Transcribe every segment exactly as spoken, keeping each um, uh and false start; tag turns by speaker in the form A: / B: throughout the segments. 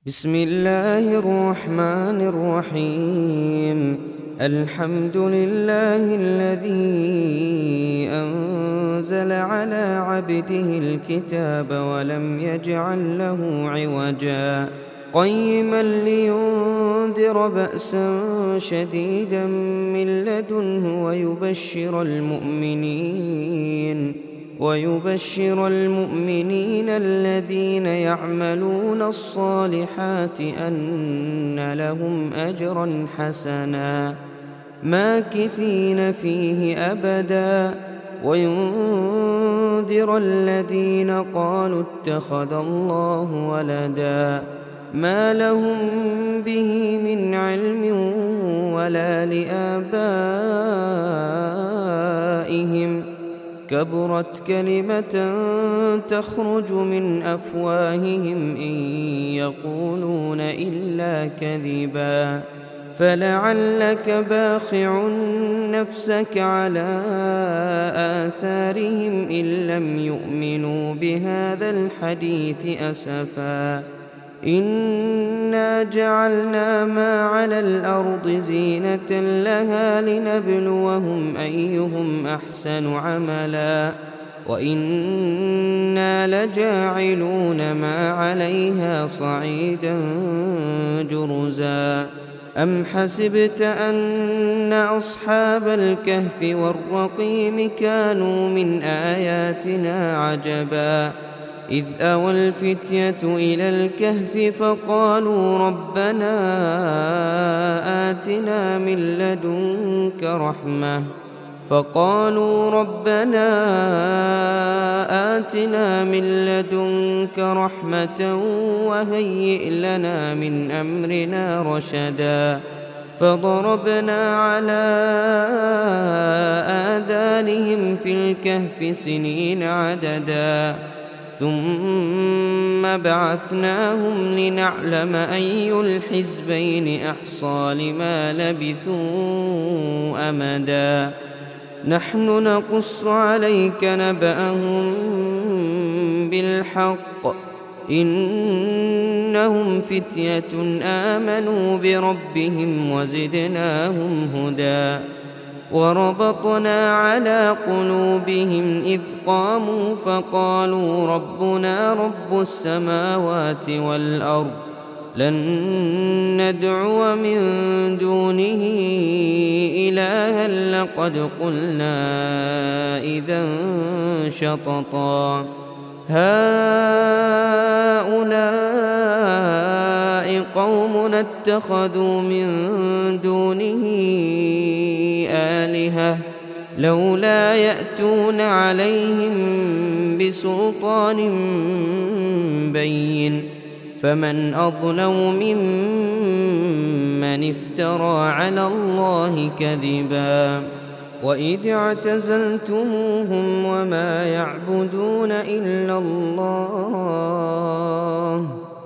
A: بسم الله الرحمن الرحيم. الحمد لله الذي أنزل على عبده الكتاب ولم يجعل له عوجا قيما لينذر بأسا شديدا من لدنه ويبشر المؤمنين ويبشر المؤمنين الذين يعملون الصالحات أن لهم أجرا حسنا ماكثين فيه أبدا وينذر الذين قالوا اتخذ الله ولدا ما لهم به من علم ولا لآبائهم كبرت كلمة تخرج من أفواههم إن يقولون إلا كذبا فلعلك باخع نفسك على آثارهم إن لم يؤمنوا بهذا الحديث أسفا إنا جعلنا ما على الأرض زينة لها لنبلوهم أيهم أحسن عملا وإنا لجاعلون ما عليها صعيدا جرزا أم حسبت أن أصحاب الكهف والرقيم كانوا من آياتنا عجبا إذ أوى الفتية إلى الكهف فقالوا ربنا آتنا من لدنك رحمة فقالوا ربنا آتنا من لدنك رحمة وهيئ لنا من أمرنا رشدا فضربنا على آذانهم في الكهف سنين عددا ثم بعثناهم لنعلم أي الحزبين أحصى لما لبثوا أمدا نحن نقص عليك نبأهم بالحق إنهم فتية آمنوا بربهم وزدناهم هدى وربطنا على قلوبهم إذ قاموا فقالوا ربنا رب السماوات والأرض لن ندعو من دونه إلها لقد قلنا إذا شططا هؤلاء قومنا اتخذوا من دونه آلهة لولا يأتون عليهم بسلطان بين فمن أظلم ممن افترى على الله كذبا وإذ اعتزلتموهم وما يعبدون إلا الله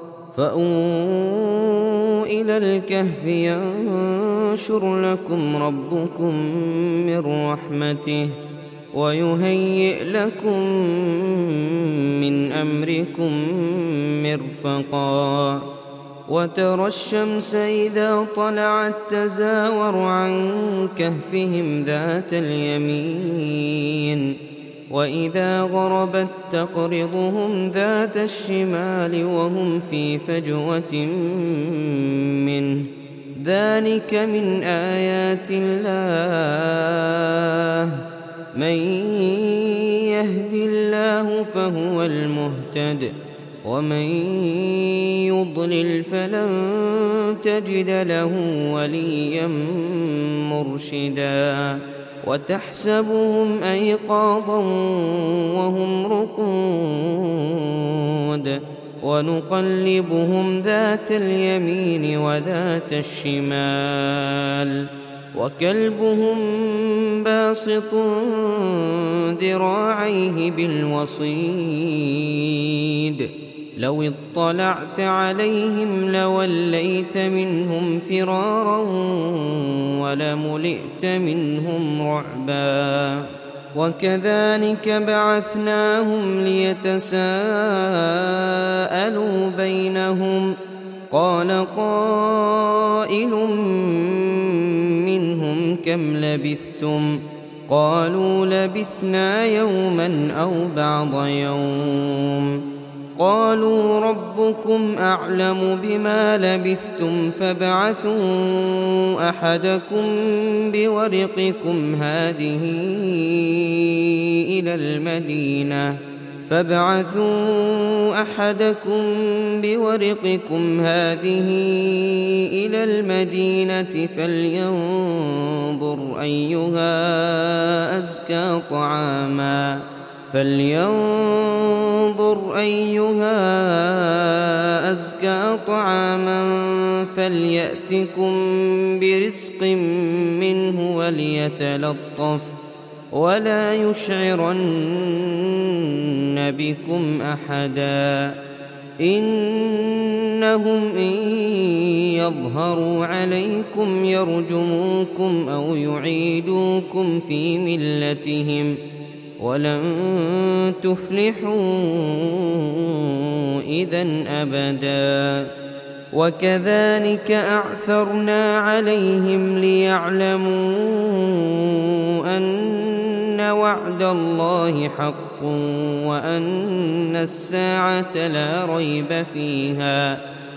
A: فأووا إلى الكهف ينشر لكم ربكم من رحمته ويهيئ لكم من أمركم مرفقا وترى الشمس إذا طلعت تزاور عن كهفهم ذات اليمين وإذا غربت تقرضهم ذات الشمال وهم في فجوة منه ذلك من آيات الله من يهد الله فهو المهتد ومن يضلل فلن تجد له وليا مرشدا وتحسبهم أيقاظا وهم رقود ونقلبهم ذات اليمين وذات الشمال وكلبهم باسط ذراعيه بالوصيد لو اطلعت عليهم لوليت منهم فرارا ولملئت منهم رعبا وكذلك بعثناهم ليتساءلوا بينهم قال قائل منهم كم لبثتم قالوا لبثنا يوما أو بعض يوم قالوا ربكم أعلم بما لبثتم فابعثوا أحدكم بورقكم هذه إلى المدينة فابعثوا أحدكم بورقكم هذه إلى المدينة فلينظر أيها أزكى طعاما فلينظر أيها أزكى طعاما فليأتكم برزق منه وليتلطف ولا يشعرن بكم أحدا إنهم إن يظهروا عليكم يرجموكم أو يعيدوكم في ملتهم ولن تفلحوا إذن أبدا وكذلك أعثرنا عليهم ليعلموا أن وعد الله حق وأن الساعة لا ريب فيها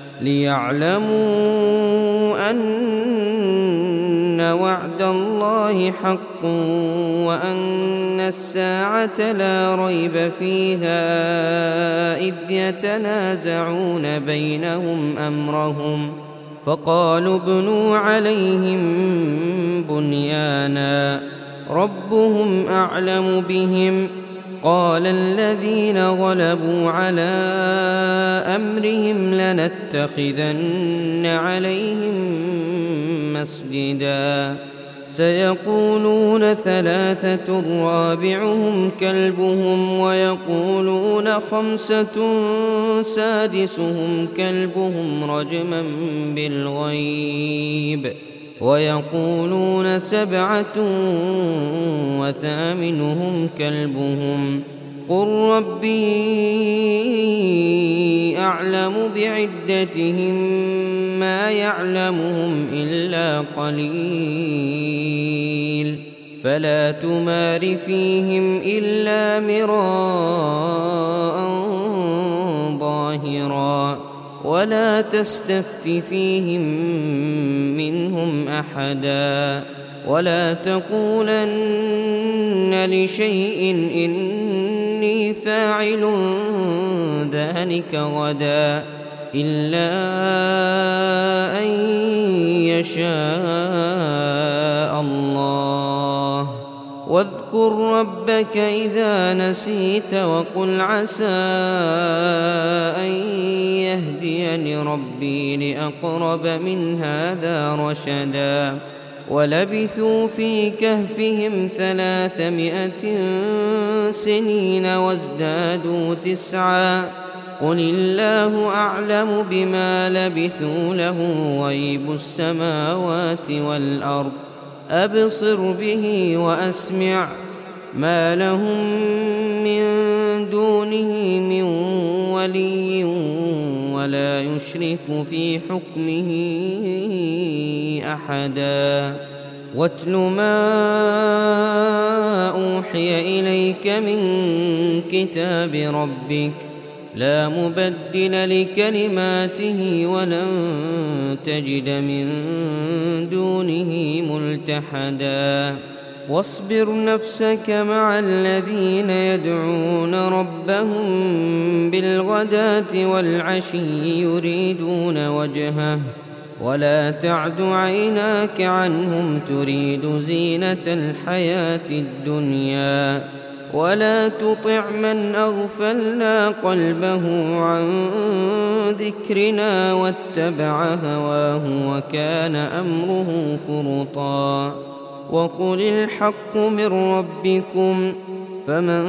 A: ليعلموا أن وعد الله حق وأن الساعة لا ريب فيها إذ يتنازعون بينهم أمرهم فقالوا ابنوا عليهم بنيانا ربهم أعلم بهم قال الذين غلبوا على أمرهم لنتخذن عليهم مسجدا سيقولون ثلاثة رابعهم كلبهم ويقولون خمسة سادسهم كلبهم رجما بالغيب ويقولون سبعة وثامنهم كلبهم قل ربي أعلم بعدتهم ما يعلمهم إلا قليل فلا تمار فيهم إلا مراء ظاهرا ولا تستفت فيهم منهم أحدا ولا تقولن لشيء إني فاعل ذلك غدا إلا أن يشاء الله واذكر ربك إذا نسيت وقل عسى أن يهديني ربي لأقرب من هذا رشدا ولبثوا في كهفهم ثلاثمائة سنين وازدادوا تسعا قل الله أعلم بما لبثوا له غيب السماوات والأرض أبصر به وأسمع ما لهم من دونه من ولي ولا يشرك في حكمه أحدا واتل ما أوحي إليك من كتاب ربك لا مبدل لكلماته ولن تجد من دونه ملتحدا واصبر نفسك مع الذين يدعون ربهم بالغداة والعشي يريدون وجهه ولا تعد عيناك عنهم تريد زينة الحياة الدنيا ولا تطع من أغفلنا قلبه عن ذكرنا واتبع هواه وكان أمره فرطا وقل الحق من ربكم فمن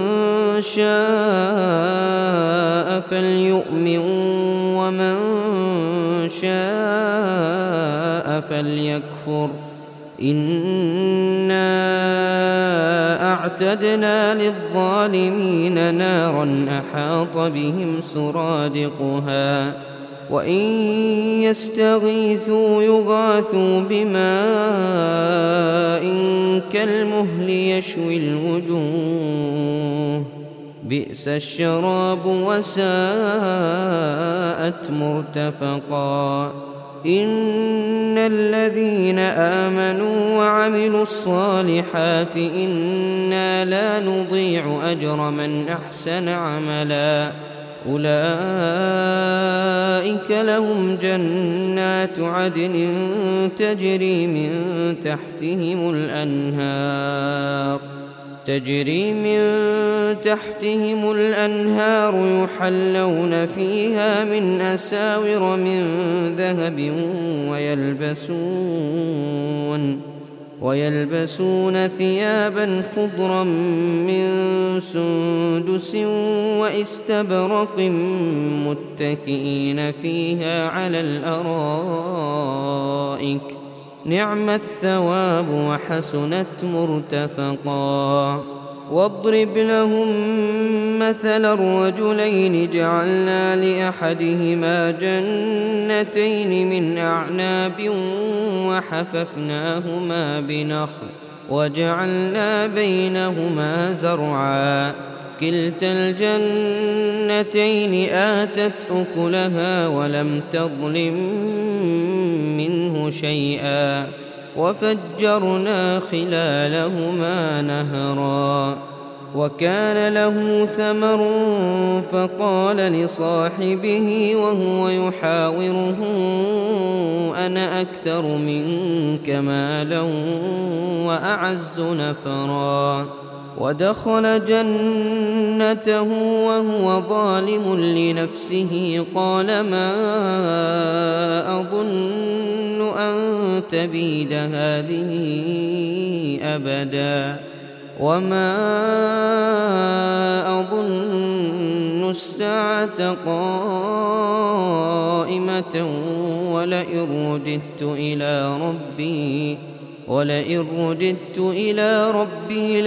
A: شاء فليؤمن ومن شاء فليكفر إنا أعتدنا للظالمين نارا أحاط بهم سرادقها وإن يستغيثوا يغاثوا بماء كالمهل يشوي الوجوه بئس الشراب وساءت مرتفقا إن الذين آمنوا وعملوا الصالحات إنا لا نضيع أجر من أحسن عملا أولئك لهم جنات عدن تجري من تحتهم الأنهار تجري من تحتهم الأنهار يحلون فيها من أساور من ذهب ويلبسون ويلبسون ثيابا خضرا من سندس واستبرق متكئين فيها على الأرائك نعم الثواب وحسنت مرتفقا واضرب لهم مثل الرجلين جعلنا لأحدهما جنتين من أعناب وحففناهما بنخل وجعلنا بينهما زرعا كلتا الجنتين آتت أكلها ولم تظلم منه شيئا وفجرنا خلالهما نهرا وكان له ثمر فقال لصاحبه وهو يحاوره أنا أكثر منك مالا وأعز نفرا ودخل جنته وهو ظالم لنفسه قال ما أظن أن تبيد هذه أبدا وما أظن الساعة قائمة ولئن رددت إلى ربي ولئن رددت إلى ربي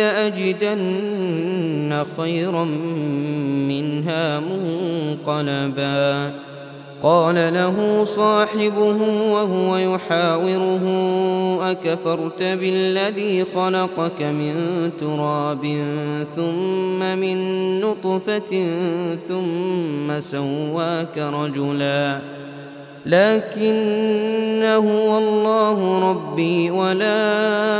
A: لأجدن خيرا منها منقلبا قال له صاحبه وهو يحاوره أكفرت بالذي خلقك من تراب ثم من نطفة ثم سواك رجلا لكن هو الله ربي ولا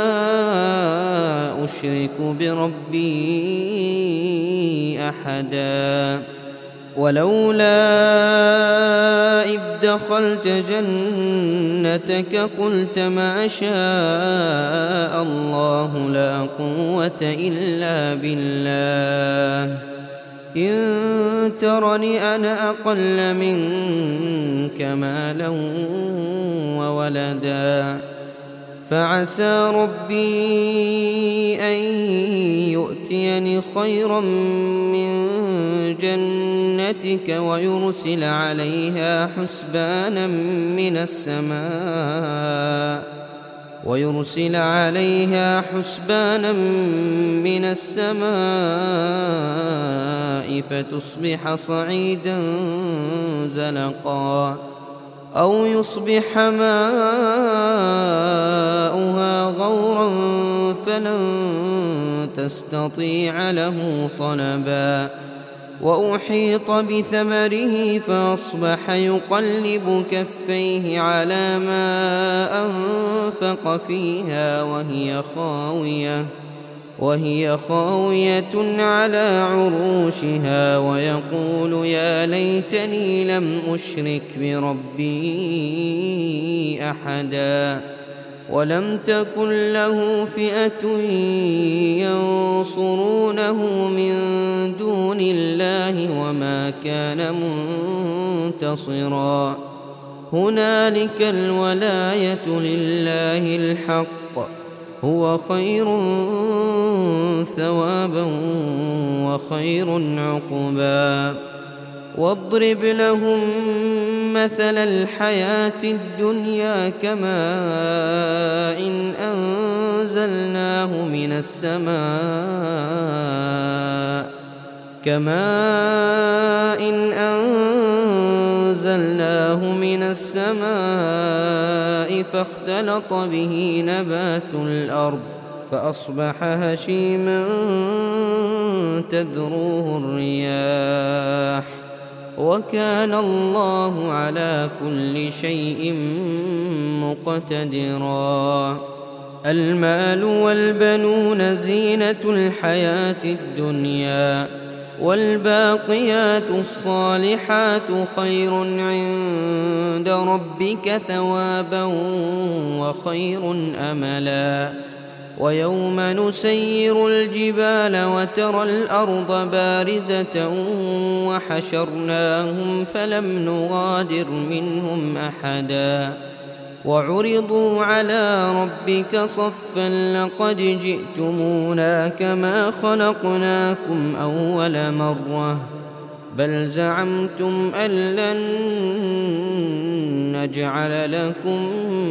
A: أشرك بربي أحدا ولولا إذ دخلت جنتك قلت ما شاء الله لا قوة إلا بالله إن ترني أنا أقل منك مالا وولدا فعسى ربي أن يؤتيني خيرا من جنتك ويرسل عليها حسبانا من السماء ويرسل عليها حسبانا من السماء فتصبح صعيدا زلقا أو يصبح ماؤها غورا فلن تستطيع له طلبا وأحيط بثمره فأصبح يقلب كفيه على ما أنفق فيها وهي خاوية وهي خاوية على عروشها ويقول يا ليتني لم أشرك بربي أحدا ولم تكن له فئة ينصرونه من دون الله وما كان منتصرا هنالك الولاية لله الحق هو خير ثوابا وخير عقبا واضرب لهم مثل الحياة الدنيا كماء إن أنزلناه من السماء كماء إن أنزلناه السماء فاختلط به نبات الأرض فأصبح هشيما تذروه الرياح وكان الله على كل شيء مقتدرا. المال والبنون زينة الحياة الدنيا والباقيات الصالحات خير عند ربك ثوابا وخير أملا. ويوم نسير الجبال وترى الأرض بارزة وحشرناهم فلم نغادر منهم أحدا وعرضوا على ربك صفا لقد جئتمونا كما خلقناكم أول مرة بل زعمتم أن لن نجعل لكم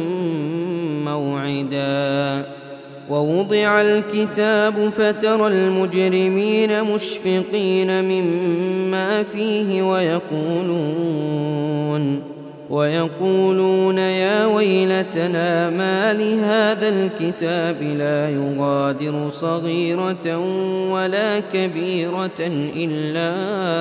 A: موعدا. ووضع الكتاب فترى المجرمين مشفقين مما فيه ويقولون ويقولون يا ويلتنا ما لهذا الكتاب لا يغادر صغيرة ولا كبيرة إلا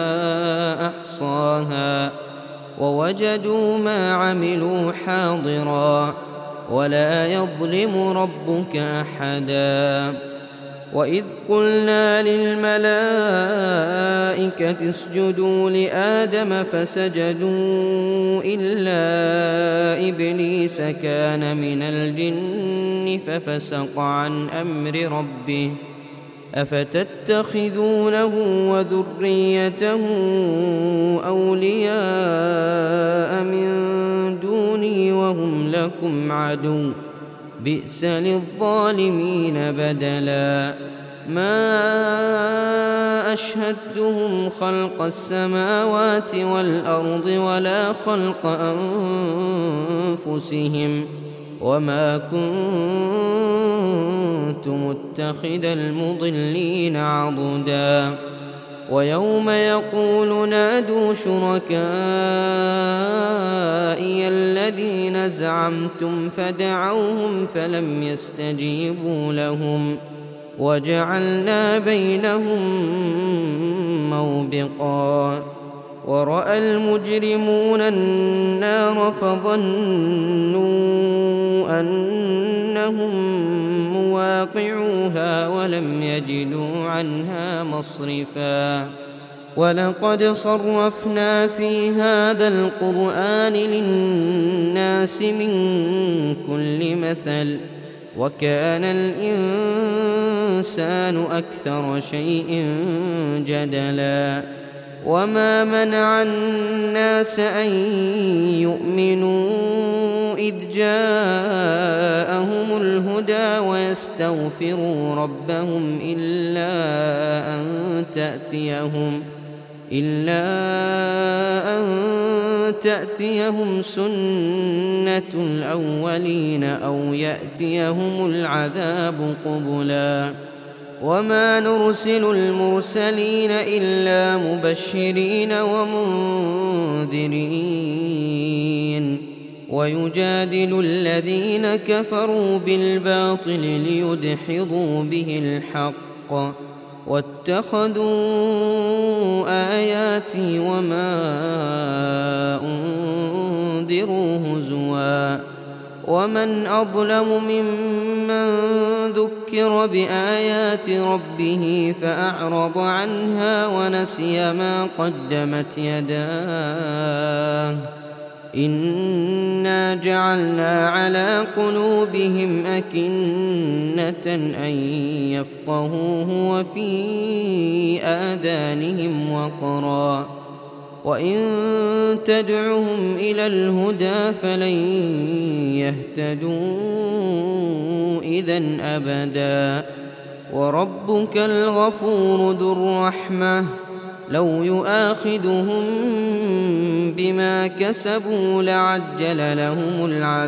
A: أحصاها ووجدوا ما عملوا حاضرا ولا يظلم ربك أحدا. وإذ قلنا للملائكة اسجدوا لآدم فسجدوا إلا إبليس كان من الجن ففسق عن أمر ربه أفتتخذونه وذريته أولياء من دوني وهم لكم عدو بئس للظالمين بدلا. ما أشهدتهم خلق السماوات والأرض ولا خلق أنفسهم وما كنت متخذ المضلين عضدا. ويوم يقول نادوا شركائي الذين زعمتم فدعوهم فلم يستجيبوا لهم وجعلنا بينهم موبقا. ورأى المجرمون النار فظنوا أنهم مواقعوها ولم يجدوا عنها مصرفا. ولقد صرفنا في هذا القرآن للناس من كل مثل وكان الإنسان أكثر شيء جدلا. وما منع الناس أن يؤمنوا إذ جاءهم الهدى ويستغفروا ربهم إلا أن تأتيهم إلا أن تأتيهم سنة الأولين أو يأتيهم العذاب قبلا. وما نرسل المرسلين إلا مبشرين ومنذرين ويجادل الذين كفروا بالباطل ليدحضوا به الحق واتخذوا آياتي وما أنذروا هزوا. ومن أظلم ممن ذكر بآيات ربه فأعرض عنها ونسي ما قدمت يداه إنا جعلنا على قلوبهم أكنة أن يفقهوه وفي آذانهم وقرا وإن تدعهم إلى الهدى فلن يهتدوا إذن أبدا. وربك الغفور ذو الرحمة لو يؤاخذهم بما كسبوا لعجل لهم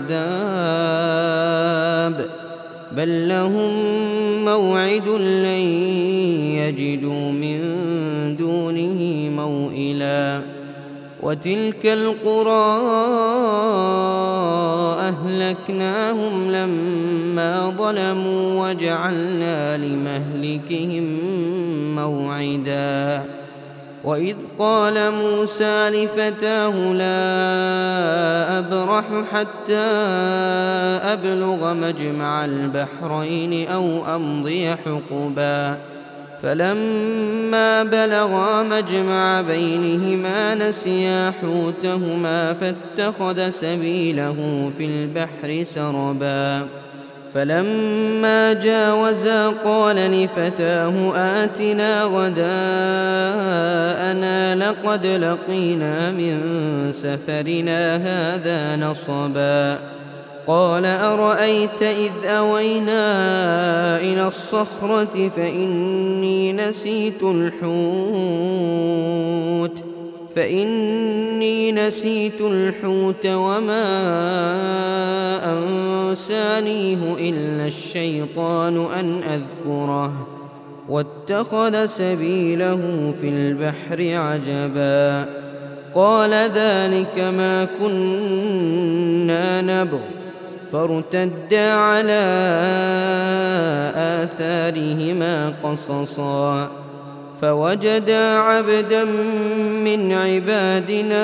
A: العذاب بل لهم موعد لن يجدوا من دونه موئلا. وتلك القرى أهلكناهم لما ظلموا وجعلنا لمهلكهم موعدا وإذ قال موسى لفتاه لا أبرح حتى أبلغ مجمع البحرين أو أمضي حقبا فلما بلغا مجمع بينهما نسيا حوتهما فاتخذ سبيله في البحر سربا فلما جاوزا قال لفتاه آتنا غداءنا لقد لقينا من سفرنا هذا نصبا قال أرأيت إذ أوينا إلى الصخرة فإني نسيت الحوت فإني نسيت الحوت وما أنسانيه إلا الشيطان أن أذكره واتخذ سبيله في البحر عجبا قال ذلك ما كنا نبغ فارتدا على آثارهما قصصا فوجدا عبدا من عبادنا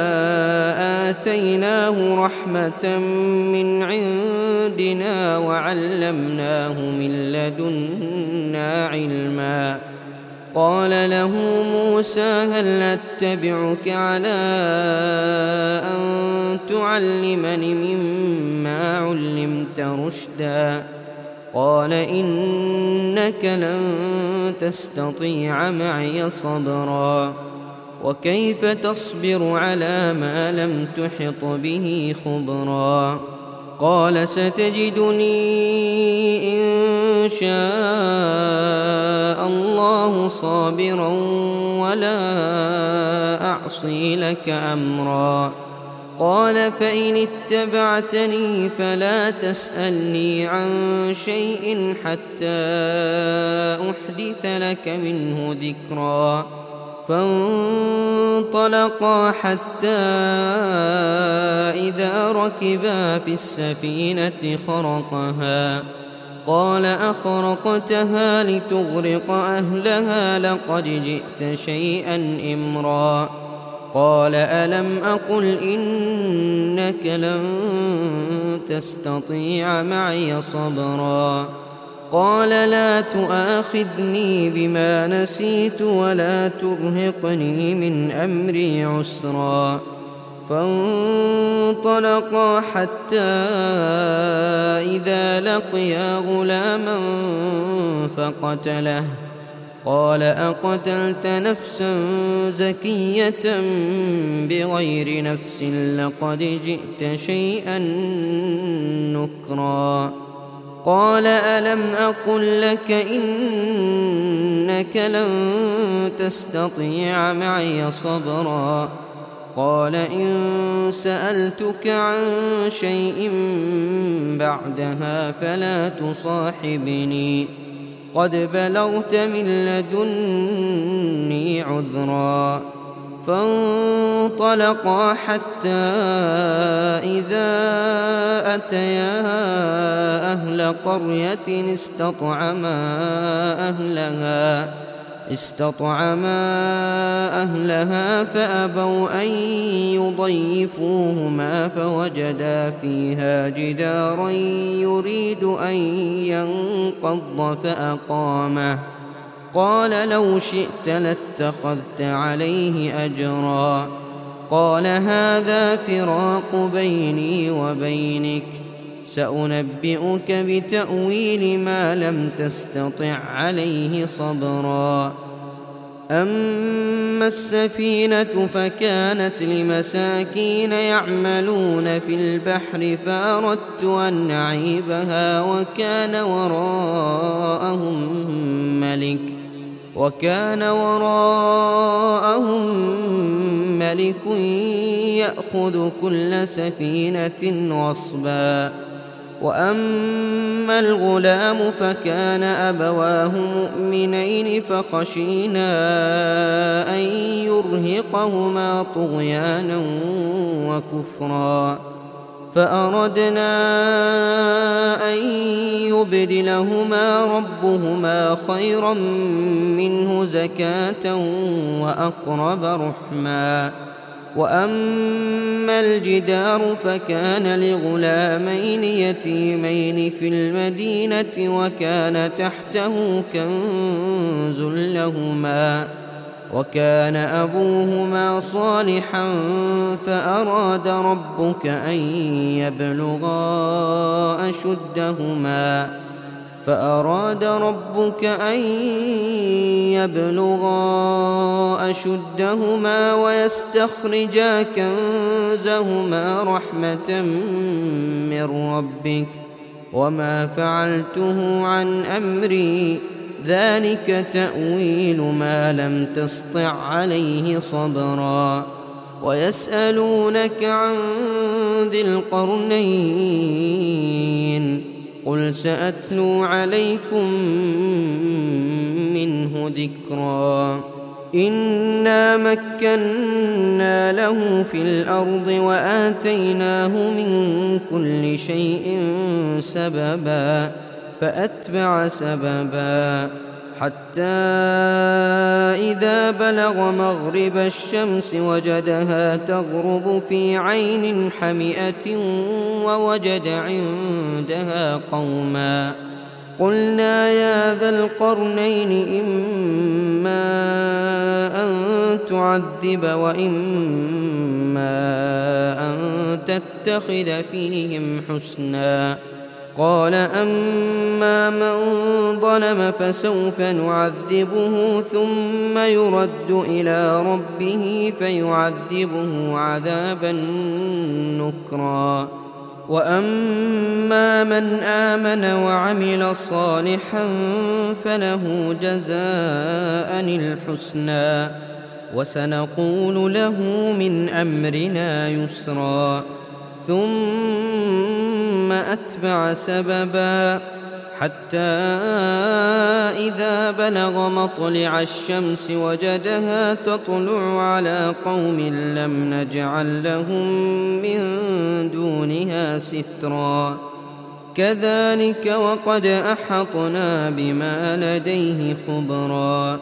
A: آتيناه رحمة من عندنا وعلمناه من لدنا علما قال له موسى هل أتبعك على أن تعلمني مما علمت رشدا قال إنك لن تستطيع معي صبرا وكيف تصبر على ما لم تحط به خبرا قال ستجدني إن شاء الله صابرا ولا أعصي لك أمرا قال فإن اتبعتني فلا تسألني عن شيء حتى أحدث لك منه ذكرا فانطلقا حتى إذا ركبا في السفينة خرقها قال أخرقتها لتغرق أهلها لقد جئت شيئا إمرا قال ألم أقل إنك لن تستطيع معي صبرا قال لا تؤاخذني بما نسيت ولا ترهقني من أمري عسرا فانطلقا حتى إذا لقيا غلاما فقتله قال أقتلت نفسا زكية بغير نفس لقد جئت شيئا نكرا قال ألم أقل لك إنك لن تستطيع معي صبرا قال إن سألتك عن شيء بعدها فلا تصاحبني قد بلغت من لدني عذرا فانطلقا حتى إذا أتيا أهل قرية استطعما أهلها استطعما أهلها فأبوا أن يضيفوهما فوجدا فيها جدارا يريد أن ينقض فأقامه قال لو شئت لاتخذت عليه أجرا قال هذا فراق بيني وبينك سأنبئك بتأويل ما لم تستطع عليه صبرا أما السفينة فكانت لمساكين يعملون في البحر فأردت أن أعيبها وكان وراءهم ملك وكان وراءهم ملك يأخذ كل سفينة غصبا وأما الغلام فكان أبواه مؤمنين فخشينا أن يرهقهما طغيانا وكفرا فأردنا أن يبدلهما ربهما خيرا منه زكاة وأقرب رحما. وأما الجدار فكان لغلامين يتيمين في المدينة وكان تحته كنز لهما وكان أبوهما صالحا فأراد ربك أن يبلغا أشدهما فأراد ربك أن يبلغا أشدهما ويستخرجا كنزهما رحمة من ربك وما فعلته عن أمري ذلك تأويل ما لم تسطع عليه صبرا. ويسألونك عن ذي القرنين قل سأتلو عليكم منه ذكرا. إنا مكنا له في الأرض وآتيناه من كل شيء سببا فأتبع سببا حتى إذا بلغ مغرب الشمس وجدها تغرب في عين حمئة ووجد عندها قوما قلنا يا ذا القرنين إما أن تعذب وإما أن تتخذ فيهم حسنا. قال أما من ظلم فسوف نعذبه ثم يرد إلى ربه فيعذبه عذابا نكرا. وأما من آمن وعمل صالحا فله جزاء الحسنى وسنقول له من أمرنا يسرا. ثم أتبع سببا حتى إذا بلغ مطلع الشمس وجدها تطلع على قوم لم نجعل لهم من دونها سترا. كذلك وقد أحطنا بما لديه خبرا.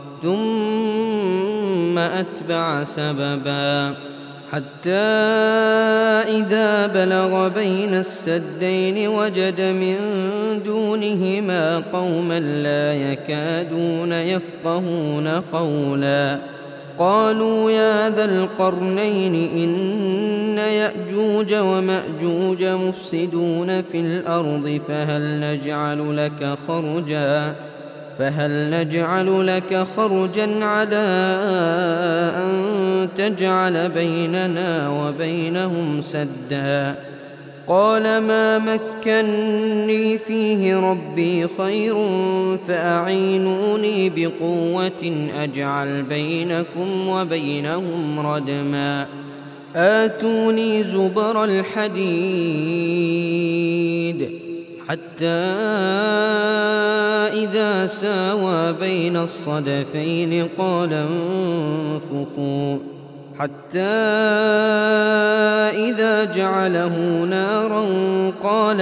A: ثم أتبع سببا حتى إذا بلغ بين السدين وجد من دونهما قوما لا يكادون يفقهون قولا. قالوا يا ذا القرنين إن يأجوج ومأجوج مفسدون في الأرض فهل نجعل لك خرجا فهل نجعل لك خرجا على أن تجعل بيننا وبينهم سدا. قال ما مكني فيه ربي خير فأعينوني بقوة أجعل بينكم وبينهم ردما. آتوني زبر الحديد حتى إذا ساوى بين الصدفين قال انفخوا حتى إذا جعله نارا قال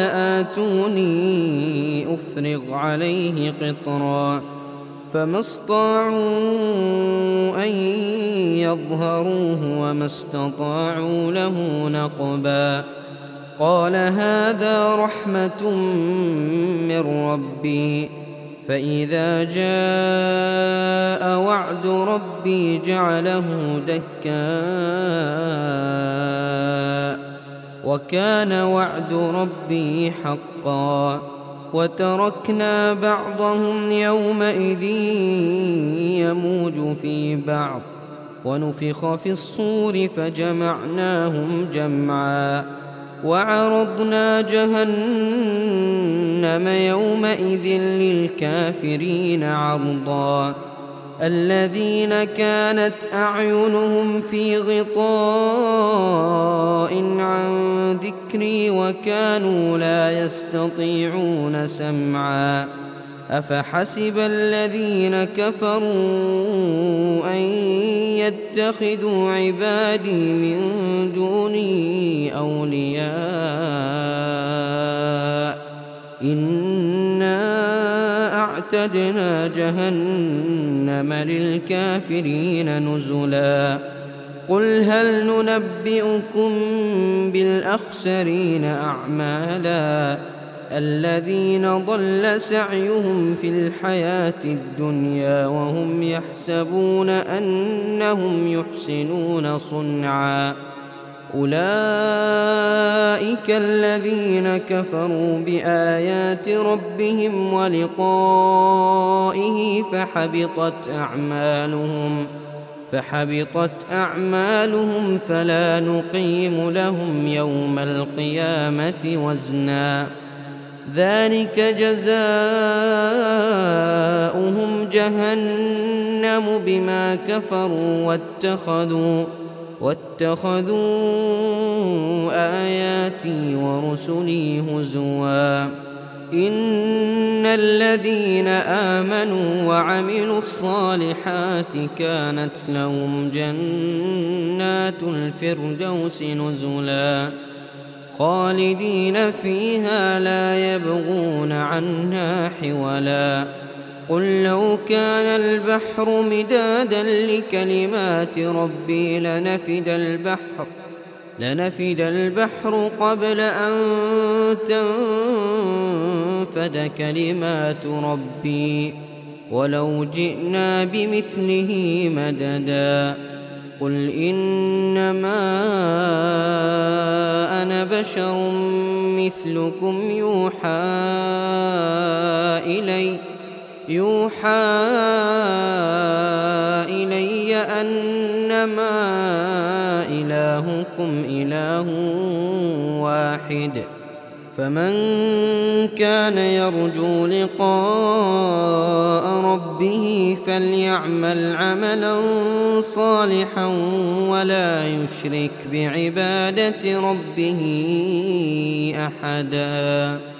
A: آتوني أفرغ عليه قطرا. فما استطاعوا أن يظهروه وما استطاعوا له نقبا. قال هذا رحمة من ربي فإذا جاء وعد ربي جعله دكاء وكان وعد ربي حقا. وتركنا بعضهم يومئذ يموج في بعض ونفخ في الصور فجمعناهم جمعا. وعرضنا جهنم يومئذ للكافرين عرضا. الذين كانت أعينهم في غطاء عن ذكري وكانوا لا يستطيعون سمعا أفحسب الذين كفروا أن يتخذوا عبادي من دوني أولياء إنا أعتدنا جهنم للكافرين نزلا قل هل ننبئكم بالأخسرين أعمالا الذين ضل سعيهم في الحياة الدنيا وهم يحسبون أنهم يحسنون صنعا أولئك الذين كفروا بآيات ربهم ولقائه فحبطت أعمالهم فحبطت أعمالهم فلا نقيم لهم يوم القيامة وزنا ذلك جزاؤهم جهنم بما كفروا واتخذوا واتخذوا آياتي ورسلي هزوا إن الذين آمنوا وعملوا الصالحات كانت لهم جنات الفردوس نزلا خالدين فيها لا يبغون عنها حولا قل لو كان البحر مدادا لكلمات ربي لنفد البحر لنفد البحر قبل أن تنفد كلمات ربي ولو جئنا بمثله مددا قل إنما أنا بشر مثلكم يوحى إلي يوحى إلي أنما إلهكم إله واحد فمن كان يرجو لقاء ربه فليعمل عملا صالحا ولا يشرك بعبادة ربه أحدا.